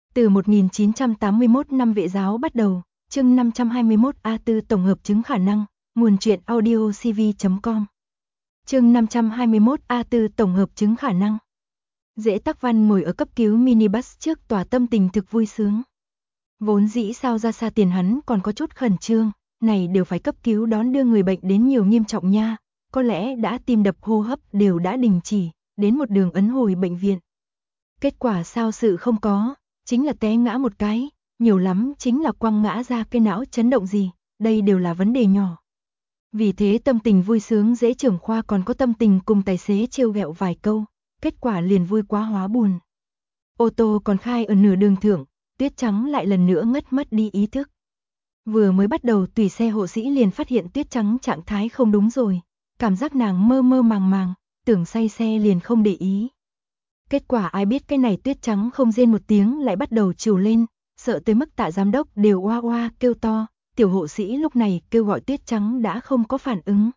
Từ 1981 năm Vệ giáo bắt đầu, chương 521 A4 tổng hợp chứng khả năng, nguồn truyện audio cv.com. Chương 521 A4 tổng hợp chứng khả năng. Dễ Tắc Văn ngồi ở cấp cứu minibus trước tòa tâm tình thực vui sướng. Vốn dĩ sao ra xa tiền hắn còn có chút khẩn trương, này đều phải cấp cứu đón đưa người bệnh đến nhiều nghiêm trọng nha, có lẽ đã tim đập hô hấp đều đã đình chỉ, đến một đường ấn hồi bệnh viện. Kết quả sao sự không có, chính là té ngã một cái, nhiều lắm chính là quăng ngã ra cái não chấn động gì, đây đều là vấn đề nhỏ. Vì thế tâm tình vui sướng Dễ trưởng khoa còn có tâm tình cùng tài xế trêu ghẹo vài câu, kết quả liền vui quá hóa buồn. Ô tô còn khai ở nửa đường thượng, Tuyết Trắng lại lần nữa mất đi ý thức. Vừa mới bắt đầu tùy xe hộ sĩ liền phát hiện Tuyết Trắng trạng thái không đúng rồi, cảm giác nàng mơ màng, tưởng say xe liền không để ý. Kết quả ai biết cái này Tuyết Trắng không rên một tiếng lại bắt đầu trừu lên, sợ tới mức Tạ giám đốc đều oa oa kêu to, tiểu hộ sĩ lúc này kêu gọi Tuyết Trắng đã không có phản ứng.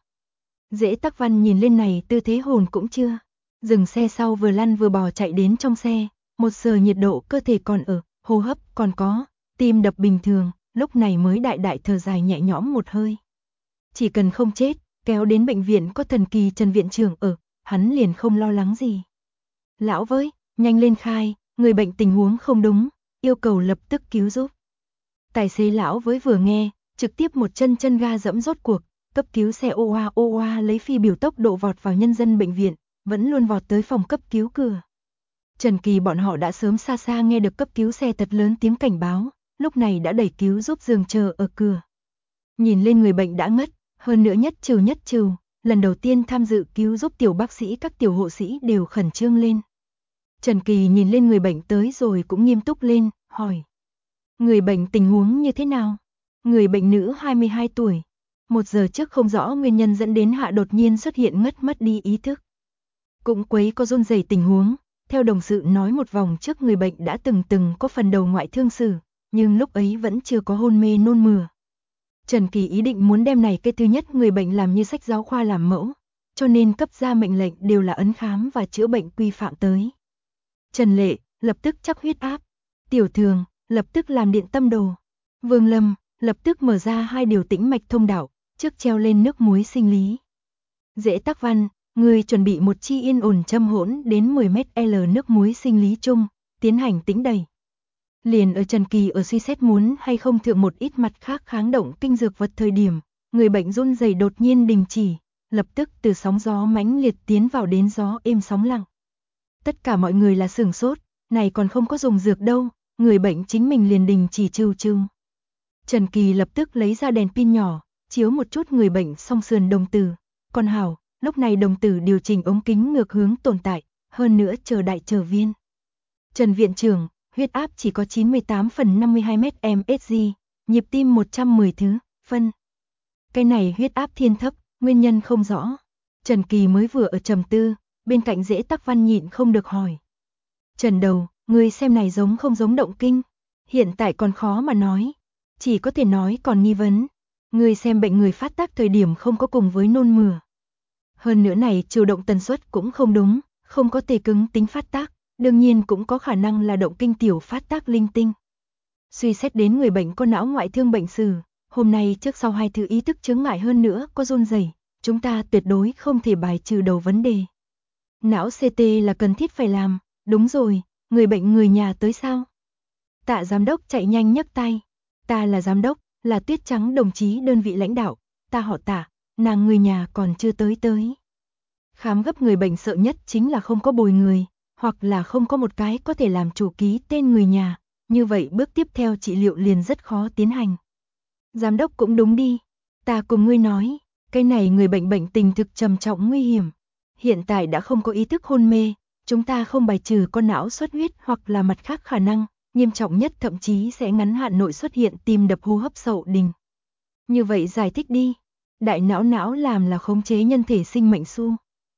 Dễ Tắc Văn nhìn lên này tư thế hồn cũng chưa, dừng xe sau vừa lăn vừa bò chạy đến trong xe, 1 giờ nhiệt độ cơ thể còn ở, hô hấp còn có, tim đập bình thường, lúc này mới đại thở dài nhẹ nhõm một hơi. Chỉ cần không chết, kéo đến bệnh viện có thần kỳ Trần viện trưởng ở, hắn liền không lo lắng gì. Lão với, nhanh lên khai, người bệnh tình huống không đúng, yêu cầu lập tức cứu giúp. Tài xế lão với vừa nghe, trực tiếp một chân ga dẫm rốt cuộc, cấp cứu xe ô oa lấy phi biểu tốc độ vọt vào nhân dân bệnh viện, vẫn luôn vọt tới phòng cấp cứu cửa. Trần Kỳ bọn họ đã sớm xa nghe được cấp cứu xe thật lớn tiếng cảnh báo, lúc này đã đẩy cứu giúp giường chờ ở cửa. Nhìn lên người bệnh đã ngất, hơn nữa nhất trừ, lần đầu tiên tham dự cứu giúp tiểu bác sĩ các tiểu hộ sĩ đều khẩn trương lên. Trần Kỳ nhìn lên người bệnh tới rồi cũng nghiêm túc lên, hỏi. Người bệnh tình huống như thế nào? Người bệnh nữ 22 tuổi. 1 giờ trước không rõ nguyên nhân dẫn đến hạ đột nhiên xuất hiện mất đi ý thức. Cũng quấy có run rẩy tình huống, theo đồng sự nói một vòng trước người bệnh đã từng có phần đầu ngoại thương sử, nhưng lúc ấy vẫn chưa có hôn mê nôn mửa. Trần Kỳ ý định muốn đem này cái thứ nhất người bệnh làm như sách giáo khoa làm mẫu, cho nên cấp ra mệnh lệnh đều là ấn khám và chữa bệnh quy phạm tới. Trần Lệ, lập tức chắc huyết áp. Tiểu Thường, lập tức làm điện tâm đồ. Vương Lâm, lập tức mở ra 2 điều tĩnh mạch thông đạo, trước treo lên nước muối sinh lý. Dễ Tắc Văn, người chuẩn bị một chi yên ổn châm hỗn đến 10 ml nước muối sinh lý chung, tiến hành tĩnh đầy. Liền ở Trần Kỳ ở suy xét muốn hay không thượng một ít mặt khác kháng động kinh dược vật thời điểm, người bệnh run rẩy đột nhiên đình chỉ, lập tức từ sóng gió mãnh liệt tiến vào đến gió êm sóng lặng. Tất cả mọi người là sửng sốt, này còn không có dùng dược đâu, người bệnh chính mình liền đình chỉ trừ. Trần Kỳ lập tức lấy ra đèn pin nhỏ, chiếu một chút người bệnh song sườn đồng tử, còn hảo, lúc này đồng tử điều chỉnh ống kính ngược hướng tồn tại, hơn nữa chờ đại trở viên. Trần viện trưởng, huyết áp chỉ có 98/52 mSg, nhịp tim 110 thứ, phân. Cái này huyết áp thiên thấp, nguyên nhân không rõ. Trần Kỳ mới vừa ở trầm tư, bên cạnh Dễ Tắc Văn nhịn không được hỏi. Trần đầu, ngươi xem này giống không giống động kinh? Hiện tại còn khó mà nói, chỉ có thể nói còn nghi vấn. Ngươi xem bệnh người phát tác thời điểm không có cùng với nôn mửa. Hơn nữa này chiều động tần suất cũng không đúng, không có tê cứng tính phát tác, đương nhiên cũng có khả năng là động kinh tiểu phát tác linh tinh. Suy xét đến người bệnh có não ngoại thương bệnh sử, hôm nay trước sau 2 thứ ý thức chướng ngại hơn nữa có run rẩy, chúng ta tuyệt đối không thể bài trừ đầu vấn đề. Não CT là cần thiết phải làm, đúng rồi, người bệnh người nhà tới sao? Tạ giám đốc chạy nhanh nhấc tay, ta là giám đốc, là Tuyết Trắng đồng chí đơn vị lãnh đạo, ta họ Tạ, nàng người nhà còn chưa tới. Khám gấp người bệnh sợ nhất chính là không có bồi người, hoặc là không có một cái có thể làm chủ ký tên người nhà, như vậy bước tiếp theo trị liệu liền rất khó tiến hành. Giám đốc cũng đúng đi, ta cùng ngươi nói, cái này người bệnh tình thực trầm trọng nguy hiểm. Hiện tại đã không có ý thức hôn mê, chúng ta không bài trừ con não xuất huyết hoặc là mặt khác khả năng, nghiêm trọng nhất thậm chí sẽ ngắn hạn nội xuất hiện tim đập hô hấp sậu đình. Như vậy giải thích đi, đại não làm là khống chế nhân thể sinh mệnh su.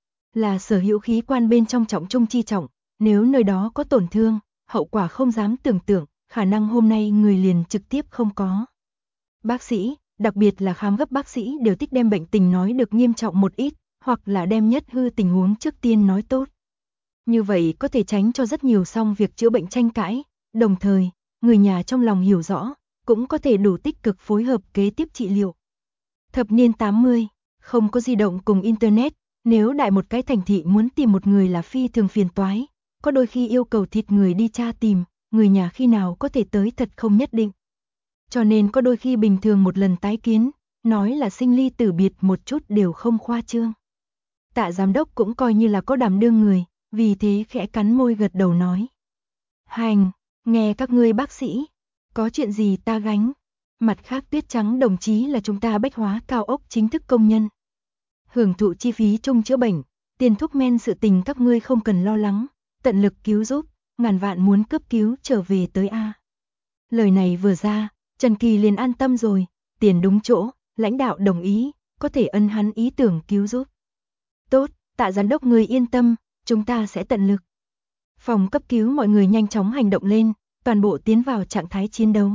Là sở hữu khí quan bên trong trọng trung chi trọng, nếu nơi đó có tổn thương, hậu quả không dám tưởng tượng, khả năng hôm nay người liền trực tiếp không có. Bác sĩ, đặc biệt là khám gấp bác sĩ đều thích đem bệnh tình nói được nghiêm trọng một ít, hoặc là đem nhất hư tình huống trước tiên nói tốt. Như vậy có thể tránh cho rất nhiều xong việc chữa bệnh tranh cãi, Đồng thời, người nhà trong lòng hiểu rõ, cũng có thể đủ tích cực phối hợp kế tiếp trị liệu. Thập niên 80, không có di động cùng Internet, nếu đại một cái thành thị muốn tìm một người là phi thường phiền toái, có đôi khi yêu cầu thịt người đi tra tìm, người nhà khi nào có thể tới thật không nhất định. Cho nên có đôi khi bình thường một lần tái kiến, nói là sinh ly tử biệt một chút đều không khoa trương. Tạ giám đốc cũng coi như là có đảm đương người, vì thế khẽ cắn môi gật đầu nói. Hành, nghe các ngươi bác sĩ, có chuyện gì ta gánh. Mặt khác Tuyết Trắng đồng chí là chúng ta Bách Hóa cao ốc chính thức công nhân. Hưởng thụ chi phí chung chữa bệnh, tiền thuốc men sự tình các ngươi không cần lo lắng, tận lực cứu giúp, ngàn vạn muốn cấp cứu trở về tới A. Lời này vừa ra, Trần Kỳ liền an tâm rồi, tiền đúng chỗ, lãnh đạo đồng ý, có thể ân hắn ý tưởng cứu giúp. Tốt, Tạ giám đốc người yên tâm, chúng ta sẽ tận lực. Phòng cấp cứu mọi người nhanh chóng hành động lên, toàn bộ tiến vào trạng thái chiến đấu.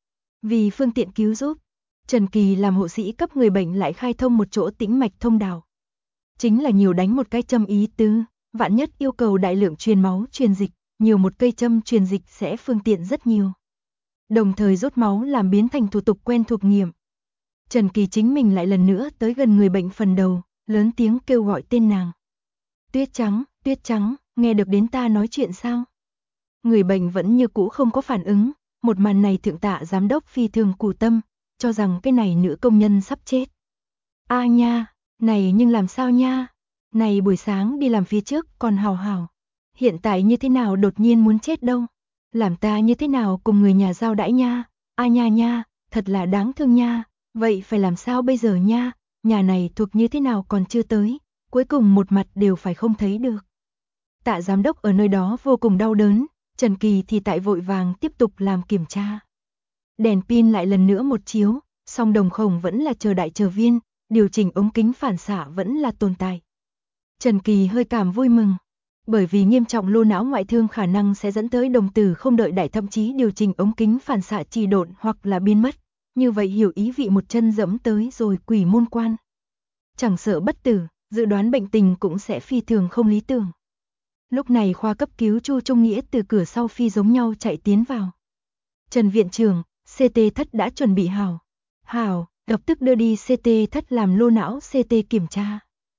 Vì phương tiện cứu giúp, Trần Kỳ làm hộ sĩ cấp người bệnh lại khai thông một chỗ tĩnh mạch thông đạo. Chính là nhiều đánh một cái châm ý tứ, vạn nhất yêu cầu đại lượng truyền máu truyền dịch, nhiều một cây châm truyền dịch sẽ phương tiện rất nhiều. Đồng thời rút máu làm biến thành thủ tục quen thuộc nghiệm. Trần Kỳ chính mình lại lần nữa tới gần người bệnh phần đầu, lớn tiếng kêu gọi tên nàng. Tuyết Trắng, nghe được đến ta nói chuyện sao? Người bệnh vẫn như cũ không có phản ứng, một màn này thượng Tạ giám đốc phi thường cù tâm, cho rằng cái này nữ công nhân sắp chết. A nha, này nhưng làm sao nha? Này buổi sáng đi làm phía trước còn hào hào. Hiện tại như thế nào đột nhiên muốn chết đâu? Làm ta như thế nào cùng người nhà giao đãi nha? A nha nha, thật là đáng thương nha. Vậy phải làm sao bây giờ nha? Nhà này thuộc như thế nào còn chưa tới, cuối cùng một mặt đều phải không thấy được. Tạ giám đốc ở nơi đó vô cùng đau đớn, Trần Kỳ thì tại vội vàng tiếp tục làm kiểm tra. Đèn pin lại lần nữa một chiếu, song đồng khổng vẫn là chờ đại chờ viên, điều chỉnh ống kính phản xạ vẫn là tồn tại. Trần Kỳ hơi cảm vui mừng, bởi vì nghiêm trọng lô não ngoại thương khả năng sẽ dẫn tới đồng tử không đợi đại, thậm chí điều chỉnh ống kính phản xạ trì độn hoặc là biến mất, như vậy hiểu ý vị một chân dẫm tới rồi quỷ môn quan. Chẳng sợ bất tử, dự đoán bệnh tình cũng sẽ phi thường không lý tưởng. Lúc này khoa cấp cứu Chu Trung Nghĩa từ cửa sau phi giống nhau chạy tiến vào. Trần viện trưởng, CT thất đã chuẩn bị hảo. Hảo, lập tức đưa đi CT thất làm lô não CT kiểm tra.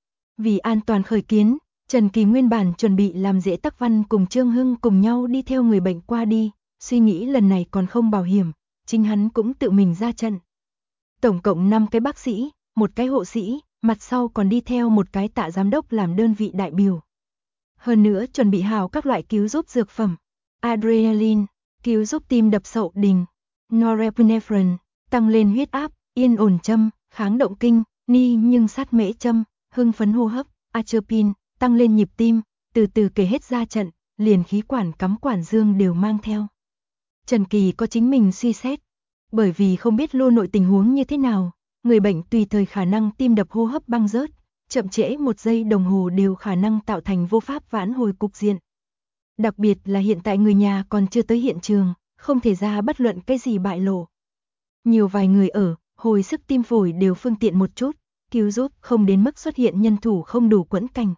Vì an toàn khởi kiến, Trần Kỳ nguyên bản chuẩn bị làm dễ Tắc Văn cùng Trương Hưng cùng nhau đi theo người bệnh qua đi, suy nghĩ lần này còn không bảo hiểm, chính hắn cũng tự mình ra trận. Tổng cộng 5 cái bác sĩ, một cái hộ sĩ, mặt sau còn đi theo một cái Tạ giám đốc làm đơn vị đại biểu. Hơn nữa chuẩn bị hào các loại cứu giúp dược phẩm, adrenaline, cứu giúp tim đập sậu đình, norepinephrine, tăng lên huyết áp, yên ổn châm, kháng động kinh, ni nhưng sát mễ châm, hưng phấn hô hấp, atropine, tăng lên nhịp tim, từ từ kể hết ra trận, liền khí quản cắm quản dương đều mang theo. Trần Kỳ có chính mình suy xét, bởi vì không biết lô nội tình huống như thế nào, người bệnh tùy thời khả năng tim đập hô hấp băng rớt, chậm trễ 1 giây đồng hồ đều khả năng tạo thành vô pháp vãn hồi cục diện. Đặc biệt là hiện tại người nhà còn chưa tới hiện trường, không thể ra bất luận cái gì bại lộ. Nhiều vài người ở, hồi sức tim phổi đều phương tiện một chút, cứu giúp không đến mức xuất hiện nhân thủ không đủ quẫn cảnh.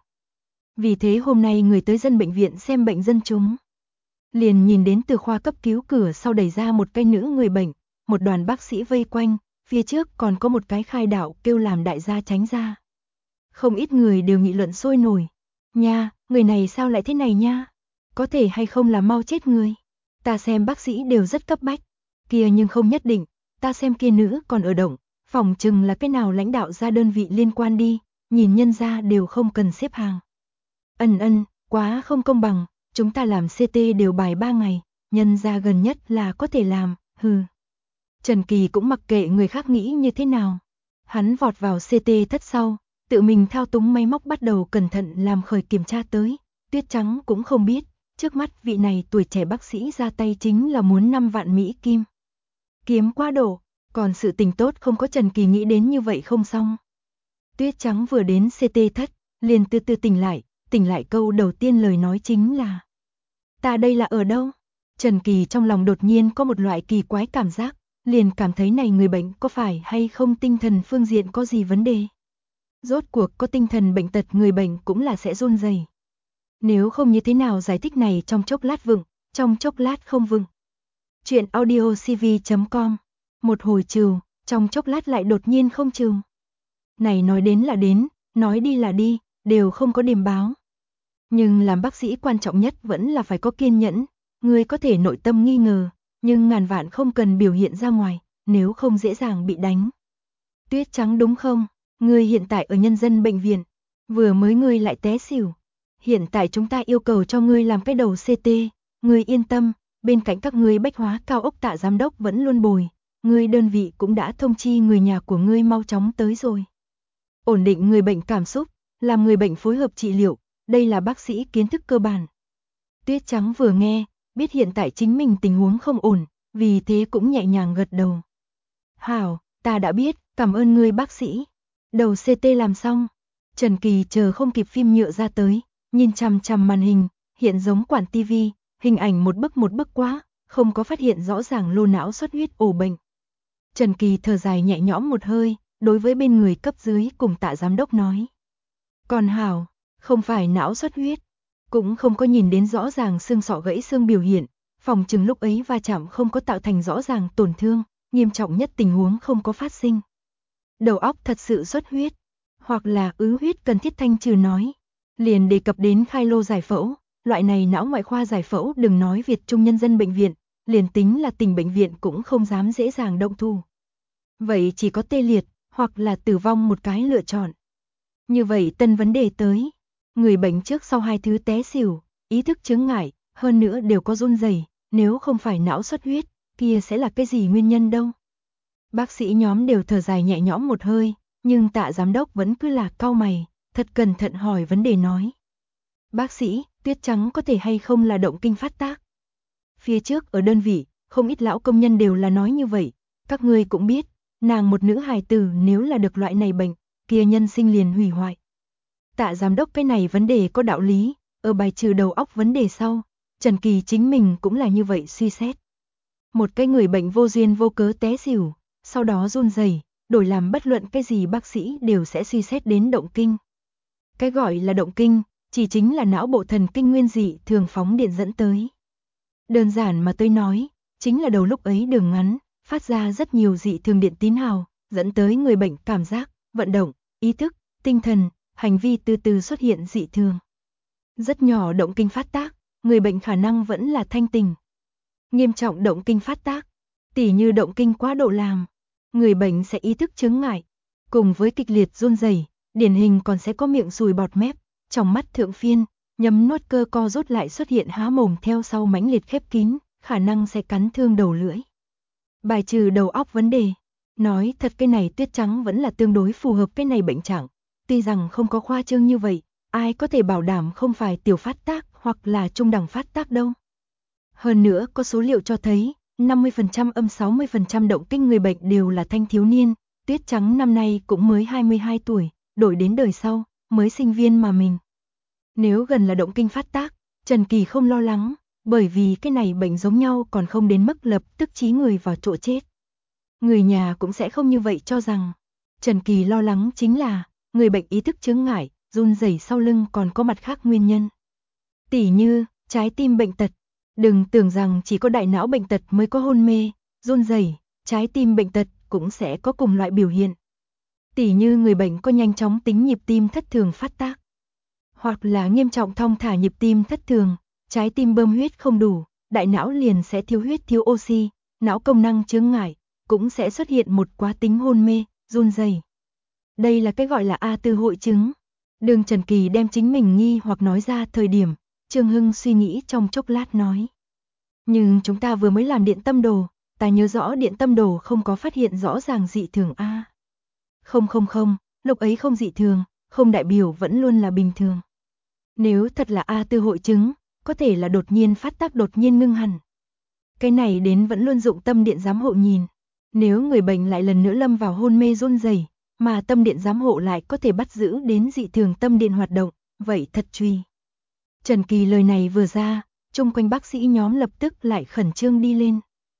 Vì thế hôm nay người tới dân bệnh viện xem bệnh dân chúng. Liền nhìn đến từ khoa cấp cứu cửa sau đẩy ra một cái nữ người bệnh, một đoàn bác sĩ vây quanh, phía trước còn có một cái khai đạo kêu làm đại gia tránh ra. Không ít người đều nghị luận sôi nổi. Nha, người này sao lại thế này nha? Có thể hay không là mau chết người? Ta xem bác sĩ đều rất cấp bách. Kia nhưng không nhất định, ta xem kia nữ còn ở động, phòng chừng là cái nào lãnh đạo ra đơn vị liên quan đi, nhìn nhân ra đều không cần xếp hàng. Quá không công bằng, chúng ta làm CT đều bài 3 ngày, nhân ra gần nhất là có thể làm, hừ. Trần Kỳ cũng mặc kệ người khác nghĩ như thế nào. Hắn vọt vào CT thất sau, tự mình thao túng máy móc bắt đầu cẩn thận làm khởi kiểm tra tới. Tuyết Trắng cũng không biết, trước mắt vị này tuổi trẻ bác sĩ ra tay chính là muốn 5 vạn Mỹ kim. Kiếm quá độ, còn sự tình tốt không có Trần Kỳ nghĩ đến như vậy không xong. Tuyết Trắng vừa đến CT thất, liền từ từ tỉnh lại câu đầu tiên lời nói chính là: ta đây là ở đâu? Trần Kỳ trong lòng đột nhiên có một loại kỳ quái cảm giác, liền cảm thấy này người bệnh có phải hay không tinh thần phương diện có gì vấn đề. Rốt cuộc có tinh thần bệnh tật người bệnh cũng là sẽ run rẩy. Nếu không như thế nào giải thích này trong chốc lát vựng, trong chốc lát không vựng. Chuyện audio CV.com. Một hồi trừ, trong chốc lát lại đột nhiên không trừ. Này nói đến là đến, nói đi là đi, đều không có điềm báo. Nhưng làm bác sĩ quan trọng nhất vẫn là phải có kiên nhẫn, người có thể nội tâm nghi ngờ, nhưng ngàn vạn không cần biểu hiện ra ngoài, nếu không dễ dàng bị đánh. Tuyết Trắng đúng không? Ngươi hiện tại ở nhân dân bệnh viện, vừa mới ngươi lại té xỉu. Hiện tại chúng ta yêu cầu cho ngươi làm cái đầu CT, ngươi yên tâm, bên cạnh các ngươi bách hóa cao ốc Tạ giám đốc vẫn luôn bồi, ngươi đơn vị cũng đã thông chi người nhà của ngươi mau chóng tới rồi. Ổn định người bệnh cảm xúc, làm người bệnh phối hợp trị liệu, đây là bác sĩ kiến thức cơ bản. Tuyết Trắng vừa nghe, biết hiện tại chính mình tình huống không ổn, vì thế cũng nhẹ nhàng gật đầu. Hảo, ta đã biết, cảm ơn ngươi bác sĩ. Đầu CT làm xong, Trần Kỳ chờ không kịp phim nhựa ra tới, nhìn chằm chằm màn hình, hiện giống quản tivi, hình ảnh một bức quá, không có phát hiện rõ ràng lô não xuất huyết ổ bệnh. Trần Kỳ thở dài nhẹ nhõm một hơi, đối với bên người cấp dưới cùng Tạ giám đốc nói. Còn hảo, không phải não xuất huyết, cũng không có nhìn đến rõ ràng xương sọ gãy xương biểu hiện, phòng chừng lúc ấy va chạm không có tạo thành rõ ràng tổn thương, nghiêm trọng nhất tình huống không có phát sinh. Đầu óc thật sự xuất huyết, hoặc là ứ huyết cần thiết thanh trừ nói. Liền đề cập đến khai lô giải phẫu, loại này não ngoại khoa giải phẫu đừng nói Việt Trung Nhân dân bệnh viện, liền tính là tỉnh bệnh viện cũng không dám dễ dàng động thủ. Vậy chỉ có tê liệt, hoặc là tử vong một cái lựa chọn. Như vậy tân vấn đề tới, người bệnh trước sau hai thứ té xỉu, ý thức chướng ngại, hơn nữa đều có run rẩy, nếu không phải não xuất huyết, kia sẽ là cái gì nguyên nhân đâu. Bác sĩ nhóm đều thở dài nhẹ nhõm một hơi, nhưng Tạ giám đốc vẫn cứ là cau mày, thật cẩn thận hỏi vấn đề nói. Bác sĩ, Tuyết Trắng có thể hay không là động kinh phát tác? Phía trước ở đơn vị, không ít lão công nhân đều là nói như vậy, các ngươi cũng biết, nàng một nữ hài tử nếu là được loại này bệnh, kia nhân sinh liền hủy hoại. Tạ giám đốc cái này vấn đề có đạo lý, ở bài trừ đầu óc vấn đề sau, Trần Kỳ chính mình cũng là như vậy suy xét. Một cái người bệnh vô duyên vô cớ té xỉu, sau đó run rẩy, đổi làm bất luận cái gì bác sĩ đều sẽ suy xét đến động kinh. Cái gọi là động kinh, chỉ chính là não bộ thần kinh nguyên dị thường phóng điện dẫn tới. Đơn giản mà tôi nói, chính là đầu lúc ấy đường ngắn, phát ra rất nhiều dị thường điện tín hào, dẫn tới người bệnh cảm giác, vận động, ý thức, tinh thần, hành vi từ từ xuất hiện dị thường. Rất nhỏ động kinh phát tác, người bệnh khả năng vẫn là thanh tỉnh. Nghiêm trọng động kinh phát tác, tỉ như động kinh quá độ làm, người bệnh sẽ ý thức chướng ngại, cùng với kịch liệt run rẩy, điển hình còn sẽ có miệng sùi bọt mép, trong mắt thượng phiên, nhấm nuốt cơ co rút lại xuất hiện há mồm theo sau mãnh liệt khép kín, khả năng sẽ cắn thương đầu lưỡi. Bài trừ đầu óc vấn đề, nói thật cái này Tuyết Trắng vẫn là tương đối phù hợp cái này bệnh trạng, tuy rằng không có khoa trương như vậy, ai có thể bảo đảm không phải tiểu phát tác hoặc là trung đẳng phát tác đâu. Hơn nữa có số liệu cho thấy, 50% âm 60% động kinh người bệnh đều là thanh thiếu niên, Tuyết Trắng năm nay cũng mới 22 tuổi, đổi đến đời sau, mới sinh viên mà mình. Nếu gần là động kinh phát tác, Trần Kỳ không lo lắng, bởi vì cái này bệnh giống nhau còn không đến mức lập tức chí người vào chỗ chết. Người nhà cũng sẽ không như vậy cho rằng. Trần Kỳ lo lắng chính là, người bệnh ý thức chướng ngại, run rẩy sau lưng còn có mặt khác nguyên nhân. Tỉ như, trái tim bệnh tật. Đừng tưởng rằng chỉ có đại não bệnh tật mới có hôn mê, run rẩy, trái tim bệnh tật cũng sẽ có cùng loại biểu hiện. Tỉ như người bệnh có nhanh chóng tính nhịp tim thất thường phát tác, hoặc là nghiêm trọng thong thả nhịp tim thất thường, trái tim bơm huyết không đủ, đại não liền sẽ thiếu huyết thiếu oxy, não công năng chướng ngại, cũng sẽ xuất hiện một quá tính hôn mê, run rẩy. Đây là cái gọi là A4 hội chứng. Đường Trần Kỳ đem chính mình nghi hoặc nói ra thời điểm, Trương Hưng suy nghĩ trong chốc lát nói. Nhưng chúng ta vừa mới làm điện tâm đồ, ta nhớ rõ điện tâm đồ không có phát hiện rõ ràng dị thường a. Không, lúc ấy không dị thường, không đại biểu vẫn luôn là bình thường. Nếu thật là A4 hội chứng, có thể là đột nhiên phát tác đột nhiên ngưng hẳn. Cái này đến vẫn luôn dụng tâm điện giám hộ nhìn. Nếu người bệnh lại lần nữa lâm vào hôn mê run rẩy, mà tâm điện giám hộ lại có thể bắt giữ đến dị thường tâm điện hoạt động, vậy thật truy. Trần Kỳ lời này vừa ra, chung quanh bác sĩ nhóm lập tức lại khẩn trương đi lên.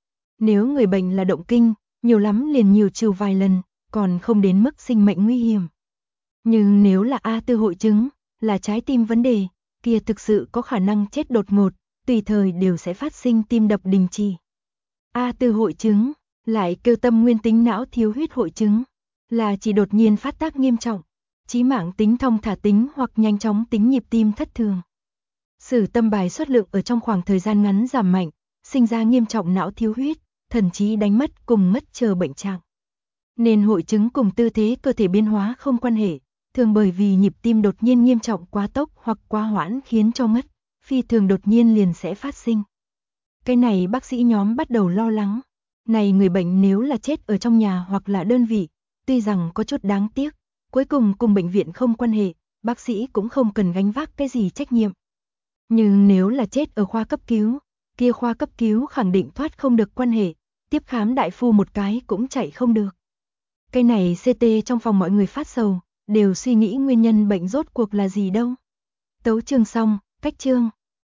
Nếu người bệnh là động kinh, nhiều lắm liền nhiều trừ vài lần, còn không đến mức sinh mệnh nguy hiểm. Nhưng nếu là A4 hội chứng, là trái tim vấn đề, kia thực sự có khả năng chết đột ngột, tùy thời đều sẽ phát sinh tim đập đình trì. A4 hội chứng, lại kêu tâm nguyên tính não thiếu huyết hội chứng, là chỉ đột nhiên phát tác nghiêm trọng, chí mạng tính thong thả tính hoặc nhanh chóng tính nhịp tim thất thường. Sử tâm bài xuất lượng ở trong khoảng thời gian ngắn giảm mạnh, sinh ra nghiêm trọng não thiếu huyết, thần trí đánh mất cùng mất chờ bệnh trạng. Nên hội chứng cùng tư thế cơ thể biến hóa không quan hệ, thường bởi vì nhịp tim đột nhiên nghiêm trọng quá tốc hoặc quá hoãn khiến cho mất, phi thường đột nhiên liền sẽ phát sinh. Cái này bác sĩ nhóm bắt đầu lo lắng. Này người bệnh nếu là chết ở trong nhà hoặc là đơn vị, tuy rằng có chút đáng tiếc, cuối cùng cùng bệnh viện không quan hệ, bác sĩ cũng không cần gánh vác cái gì trách nhiệm. Nhưng nếu là chết ở khoa cấp cứu, kia khoa cấp cứu khẳng định thoát không được quan hệ, tiếp khám đại phu một cái cũng chạy không được. Cái này CT trong phòng mọi người phát sầu, đều suy nghĩ nguyên nhân bệnh rốt cuộc là gì đâu. Tấu chương xong, cách chương.